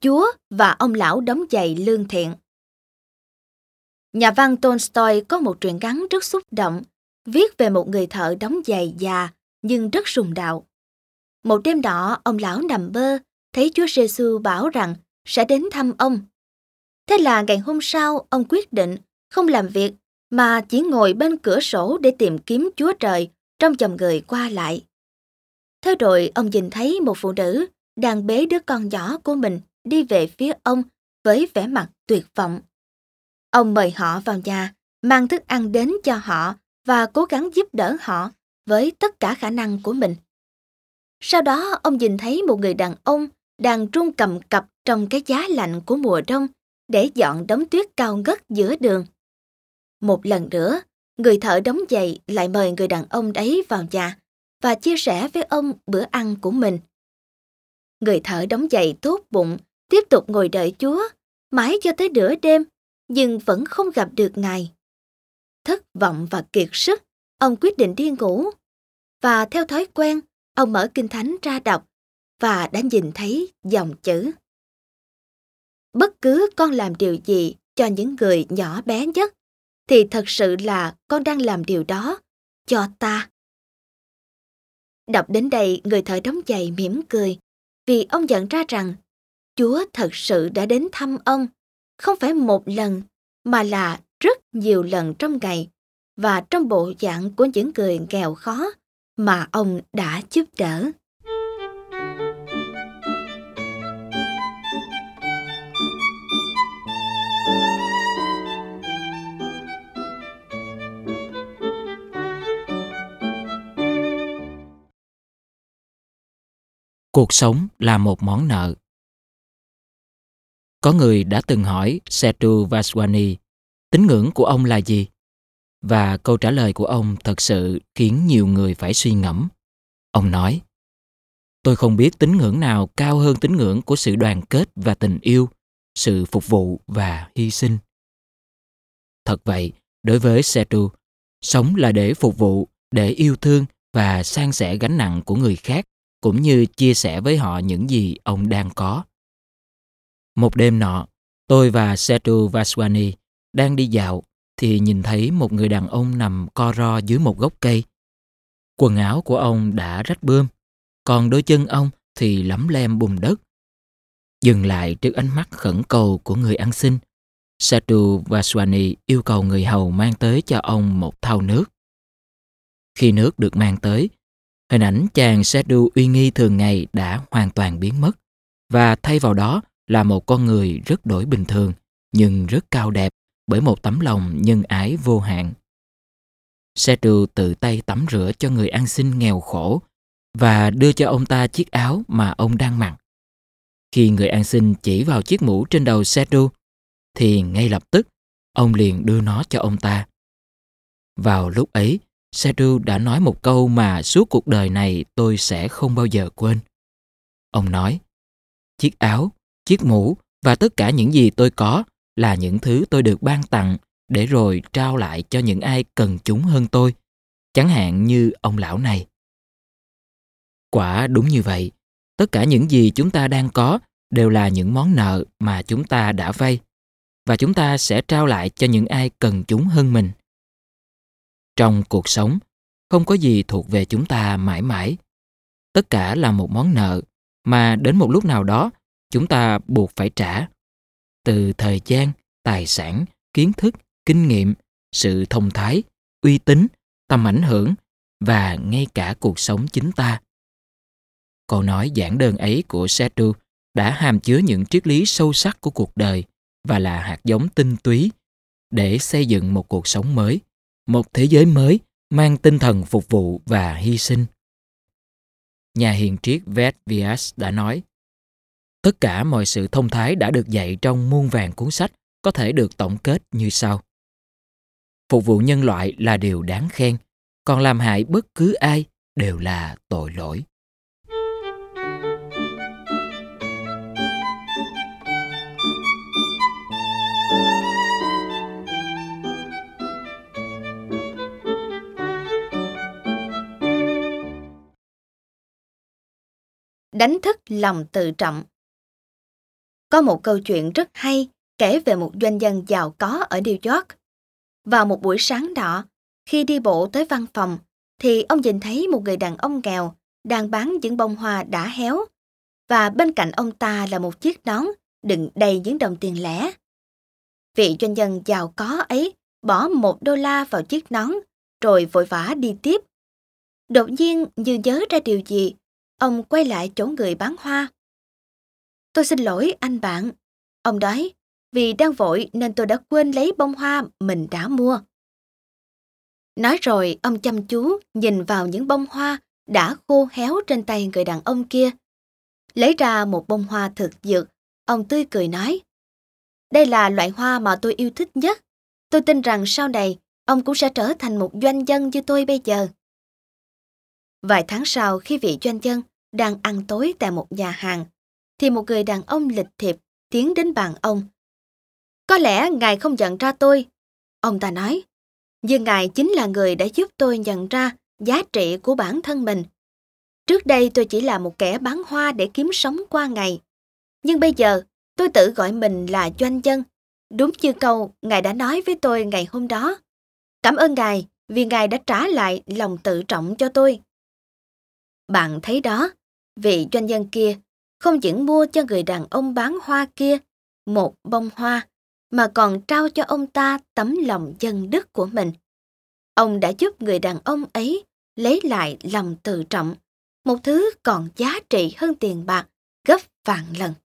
Chúa và ông lão đóng giày lương thiện. Nhà văn Tolstoy có một truyện ngắn rất xúc động, viết về một người thợ đóng giày già nhưng rất sùng đạo. Một đêm nọ, ông lão nằm mơ, thấy Chúa Giêsu bảo rằng sẽ đến thăm ông. Thế là ngày hôm sau, ông quyết định không làm việc mà chỉ ngồi bên cửa sổ để tìm kiếm Chúa Trời trong dòng người qua lại. Thế rồi ông nhìn thấy một phụ nữ đang bế đứa con nhỏ của mình đi về phía ông với vẻ mặt tuyệt vọng. Ông mời họ vào nhà, mang thức ăn đến cho họ và cố gắng giúp đỡ họ với tất cả khả năng của mình. Sau đó ông nhìn thấy một người đàn ông đang run cầm cập trong cái giá lạnh của mùa đông để dọn đống tuyết cao ngất giữa đường. Một lần nữa, người thợ đóng giày lại mời người đàn ông ấy vào nhà và chia sẻ với ông bữa ăn của mình. Người thợ đóng giày tốt bụng tiếp tục ngồi đợi Chúa mãi cho tới nửa đêm, nhưng vẫn không gặp được Ngài. Thất vọng và kiệt sức, ông quyết định đi ngủ. Và theo thói quen, ông mở Kinh Thánh ra đọc và đã nhìn thấy dòng chữ: Bất cứ con làm điều gì cho những người nhỏ bé nhất, thì thật sự là con đang làm điều đó cho ta. Đọc đến đây, người thợ đóng giày mỉm cười, vì ông nhận ra rằng Chúa thật sự đã đến thăm ông, không phải một lần, mà là rất nhiều lần trong ngày, và trong bộ dạng của những người nghèo khó mà ông đã giúp đỡ. Cuộc sống là một món nợ. Có người đã từng hỏi Setu Vaswani tín ngưỡng của ông là gì? Và câu trả lời của ông thật sự khiến nhiều người phải suy ngẫm. Ông nói: Tôi không biết tín ngưỡng nào cao hơn tín ngưỡng của sự đoàn kết và tình yêu, sự phục vụ và hy sinh. Thật vậy, đối với Setu, sống là để phục vụ, để yêu thương và san sẻ gánh nặng của người khác, cũng như chia sẻ với họ những gì ông đang có. Một đêm nọ, tôi và Setu Vaswani đang đi dạo thì nhìn thấy một người đàn ông nằm co ro dưới một gốc cây. Quần áo của ông đã rách bươm, còn đôi chân ông thì lấm lem bùn đất. Dừng lại trước ánh mắt khẩn cầu của người ăn xin, Setu Vaswani yêu cầu người hầu mang tới cho ông một thau nước. Khi nước được mang tới, hình ảnh chàng Setu uy nghi thường ngày đã hoàn toàn biến mất, và thay vào đó là một con người rất đổi bình thường, nhưng rất cao đẹp bởi một tấm lòng nhân ái vô hạn. Setu tự tay tắm rửa cho người ăn xin nghèo khổ và đưa cho ông ta chiếc áo mà ông đang mặc. Khi người ăn xin chỉ vào chiếc mũ trên đầu Setu, thì ngay lập tức ông liền đưa nó cho ông ta. Vào lúc ấy, Setu đã nói một câu mà suốt cuộc đời này tôi sẽ không bao giờ quên. Ông nói: Chiếc áo, chiếc mũ và tất cả những gì tôi có là những thứ tôi được ban tặng để rồi trao lại cho những ai cần chúng hơn tôi, chẳng hạn như ông lão này. Quả đúng như vậy, tất cả những gì chúng ta đang có đều là những món nợ mà chúng ta đã vay, và chúng ta sẽ trao lại cho những ai cần chúng hơn mình. Trong cuộc sống, không có gì thuộc về chúng ta mãi mãi. Tất cả là một món nợ mà đến một lúc nào đó chúng ta buộc phải trả. Từ thời gian, tài sản, kiến thức, kinh nghiệm, sự thông thái, uy tín, tầm ảnh hưởng và ngay cả cuộc sống chính ta. Câu nói giản đơn ấy của Setu đã hàm chứa những triết lý sâu sắc của cuộc đời và là hạt giống tinh túy để xây dựng một cuộc sống mới, một thế giới mới mang tinh thần phục vụ và hy sinh. Nhà hiền triết Ved Vyas đã nói: Tất cả mọi sự thông thái đã được dạy trong muôn vàn cuốn sách có thể được tổng kết như sau. Phục vụ nhân loại là điều đáng khen, còn làm hại bất cứ ai đều là tội lỗi. Đánh thức lòng tự trọng. Có một câu chuyện rất hay kể về một doanh nhân giàu có ở New York. Vào một buổi sáng nọ, khi đi bộ tới văn phòng, thì ông nhìn thấy một người đàn ông nghèo đang bán những bông hoa đã héo, và bên cạnh ông ta là một chiếc nón đựng đầy những đồng tiền lẻ. Vị doanh nhân giàu có ấy bỏ $1 vào chiếc nón, rồi vội vã đi tiếp. Đột nhiên như nhớ ra điều gì, ông quay lại chỗ người bán hoa. "Tôi xin lỗi anh bạn," ông nói, "vì đang vội nên tôi đã quên lấy bông hoa mình đã mua." Nói rồi ông chăm chú nhìn vào những bông hoa đã khô héo trên tay người đàn ông kia. Lấy ra một bông hoa thực dược, ông tươi cười nói, "Đây là loại hoa mà tôi yêu thích nhất. Tôi tin rằng sau này ông cũng sẽ trở thành một doanh nhân như tôi bây giờ." Vài tháng sau, khi vị doanh nhân đang ăn tối tại một nhà hàng, thì một người đàn ông lịch thiệp tiến đến bàn ông. "Có lẽ ngài không nhận ra tôi," ông ta nói, "nhưng ngài chính là người đã giúp tôi nhận ra giá trị của bản thân mình. Trước đây tôi chỉ là một kẻ bán hoa để kiếm sống qua ngày. Nhưng bây giờ tôi tự gọi mình là doanh nhân, đúng như câu ngài đã nói với tôi ngày hôm đó. Cảm ơn ngài vì ngài đã trả lại lòng tự trọng cho tôi." Bạn thấy đó, vị doanh nhân kia không những mua cho người đàn ông bán hoa kia một bông hoa, mà còn trao cho ông ta tấm lòng nhân đức của mình. Ông đã giúp người đàn ông ấy lấy lại lòng tự trọng, một thứ còn giá trị hơn tiền bạc gấp vạn lần.